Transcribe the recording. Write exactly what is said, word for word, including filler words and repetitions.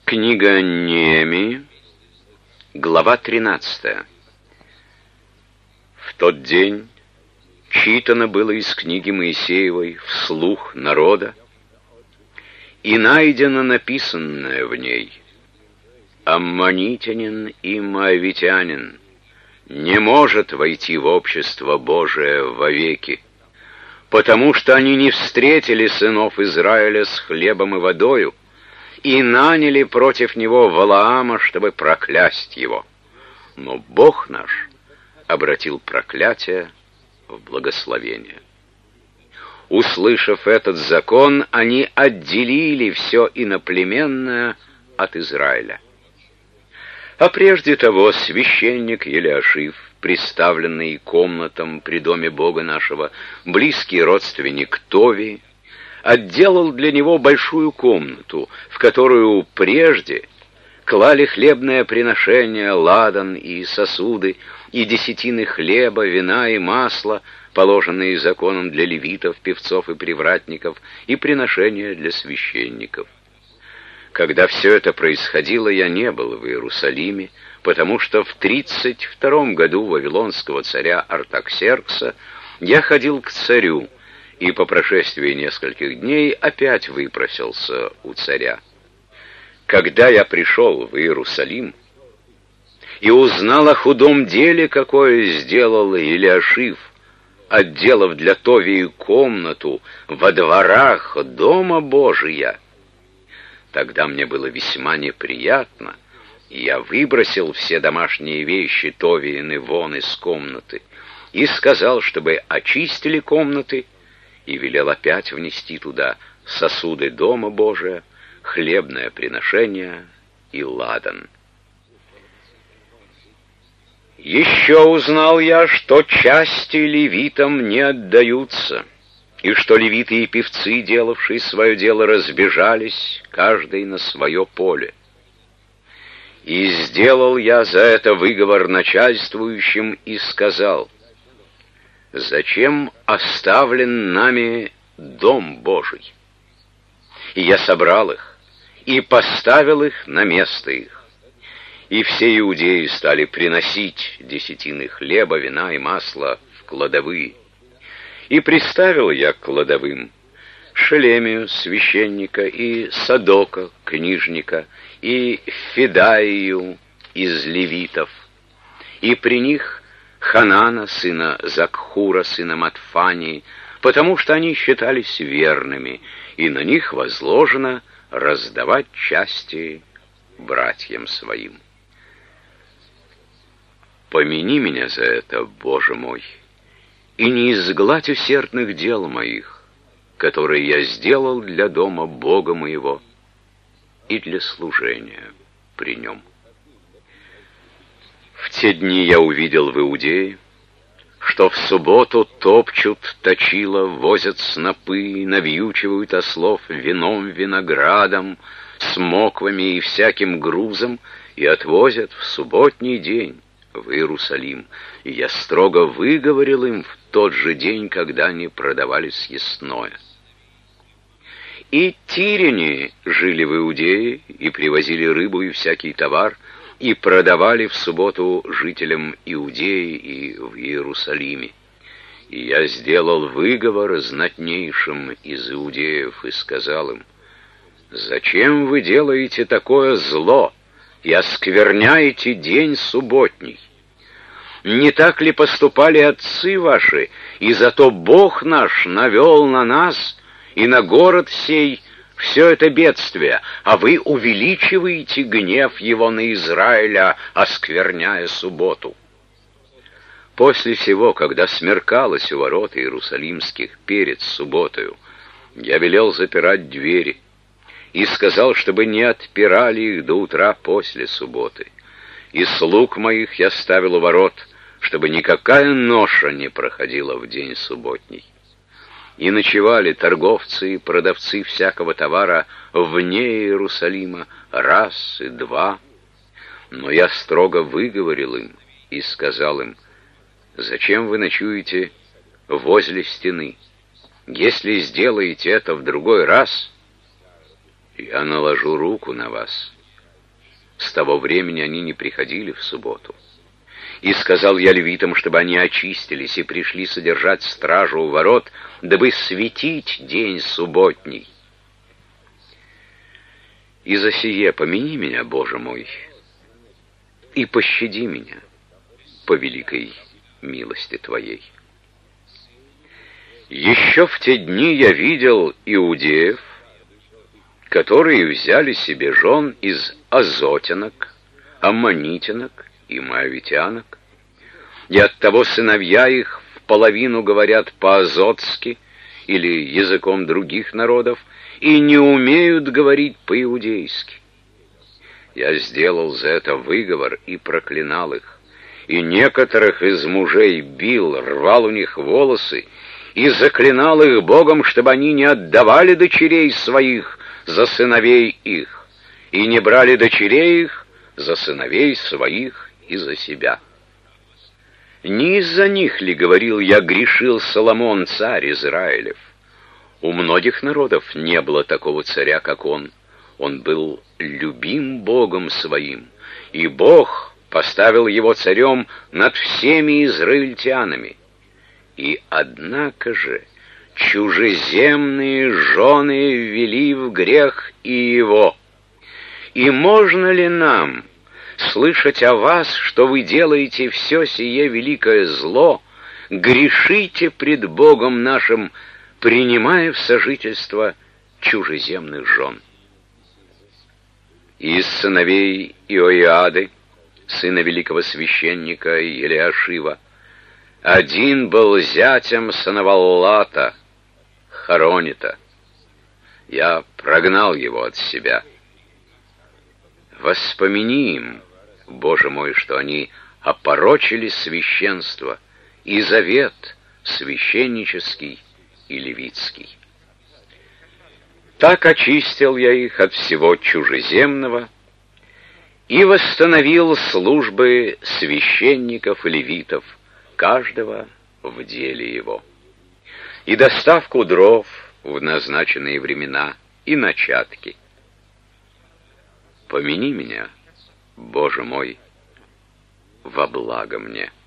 Книга Неемии, глава тринадцатая. В тот день читано было из книги Моисеевой вслух народа, и найдено написанное в ней: «Аммонитянин и моавитянин не может войти в общество Божие вовеки, потому что они не встретили сынов Израиля с хлебом и водою, и наняли против него Валаама, чтобы проклясть его. Но Бог наш обратил проклятие в благословение». Услышав этот закон, они отделили все иноплеменное от Израиля. А прежде того священник Елиашив, приставленный комнатам при доме Бога нашего, близкий родственник Товии, отделал для него большую комнату, в которую прежде клали хлебное приношение, ладан и сосуды, и десятины хлеба, вина и масла, положенные законом для левитов, певцов и привратников, и приношения для священников. Когда все это происходило, я не был в Иерусалиме, потому что в тридцать втором году вавилонского царя Артаксеркса я ходил к царю, и по прошествии нескольких дней опять выпросился у царя. Когда я пришел в Иерусалим и узнал о худом деле, какое сделал Елиашив, отделав для Товии комнату во дворах Дома Божия, тогда мне было весьма неприятно, и я выбросил все домашние вещи Товиины вон из комнаты и сказал, чтобы очистили комнаты, и велел опять внести туда сосуды Дома Божия, хлебное приношение и ладан. Еще узнал я, что части левитам не отдаются, и что левиты и певцы, делавшие свое дело, разбежались, каждый на свое поле. И сделал я за это выговор начальствующим и сказал: «Зачем оставлен нами Дом Божий?» И я собрал их и поставил их на место их. И все иудеи стали приносить десятины хлеба, вина и масла в кладовые. И приставил я к кладовым Шелемию, священника, и Садока, книжника, и Федаию из левитов, и при них Ханана, сына Закхура, сына Матфании, потому что они считались верными, и на них возложено раздавать части братьям своим. Помяни меня за это, Боже мой, и не изгладь усердных дел моих, которые я сделал для дома Бога моего и для служения при нем. В те дни я увидел в Иудее, что в субботу топчут точила, возят снопы, навьючивают ослов вином, виноградом, смоквами и всяким грузом и отвозят в субботний день в Иерусалим. И я строго выговорил им в тот же день, когда они продавали съестное. И тирине жили в Иудее и привозили рыбу и всякий товар, и продавали в субботу жителям Иудеи и в Иерусалиме. И я сделал выговор знатнейшим из иудеев и сказал им: «Зачем вы делаете такое зло и оскверняете день субботний? Не так ли поступали отцы ваши, и зато Бог наш навел на нас и на город сей все это бедствие, а вы увеличиваете гнев его на Израиля, оскверняя субботу?» После всего, когда смеркалось у ворот иерусалимских перед субботою, я велел запирать двери и сказал, чтобы не отпирали их до утра после субботы. И слуг моих я ставил у ворот, чтобы никакая ноша не проходила в день субботний. И ночевали торговцы и продавцы всякого товара вне Иерусалима раз и два. Но я строго выговорил им и сказал им: «Зачем вы ночуете возле стены? Если сделаете это в другой раз, я наложу руку на вас того времени они не приходили в субботу. И сказал я левитам, чтобы они очистились и пришли содержать стражу у ворот, дабы светить день субботний. И за сие помяни меня, Боже мой, и пощади меня по великой милости Твоей. Еще в те дни я видел иудеев, которые взяли себе жен из азотянок, аммонитянок и моавитянок, и оттого сыновья их в половину говорят по-азотски или языком других народов и не умеют говорить по-иудейски. Я сделал за это выговор и проклинал их, и некоторых из мужей бил, рвал у них волосы и заклинал их Богом, чтобы они не отдавали дочерей своих за сыновей их, и не брали дочерей их за сыновей своих и за себя. Не из-за них ли, говорил я, грешил Соломон, царь Израилев? У многих народов не было такого царя, как он. Он был любим Богом своим, и Бог поставил его царем над всеми израильтянами. И однако же чужеземные жены ввели в грех и его. И можно ли нам слышать о вас, что вы делаете все сие великое зло, грешите пред Богом нашим, принимая в сожительство чужеземных жен? Из сыновей Иоиады, сына великого священника Елиашива, один был зятем Санаваллата, Хоронита. Я прогнал его от себя. Воспомини им, Боже мой, что они опорочили священство и завет священнический и левитский. Так очистил я их от всего чужеземного и восстановил службы священников и левитов, каждого в деле его, и доставку дров в назначенные времена, и начатки. Помяни меня, Боже мой, во благо мне.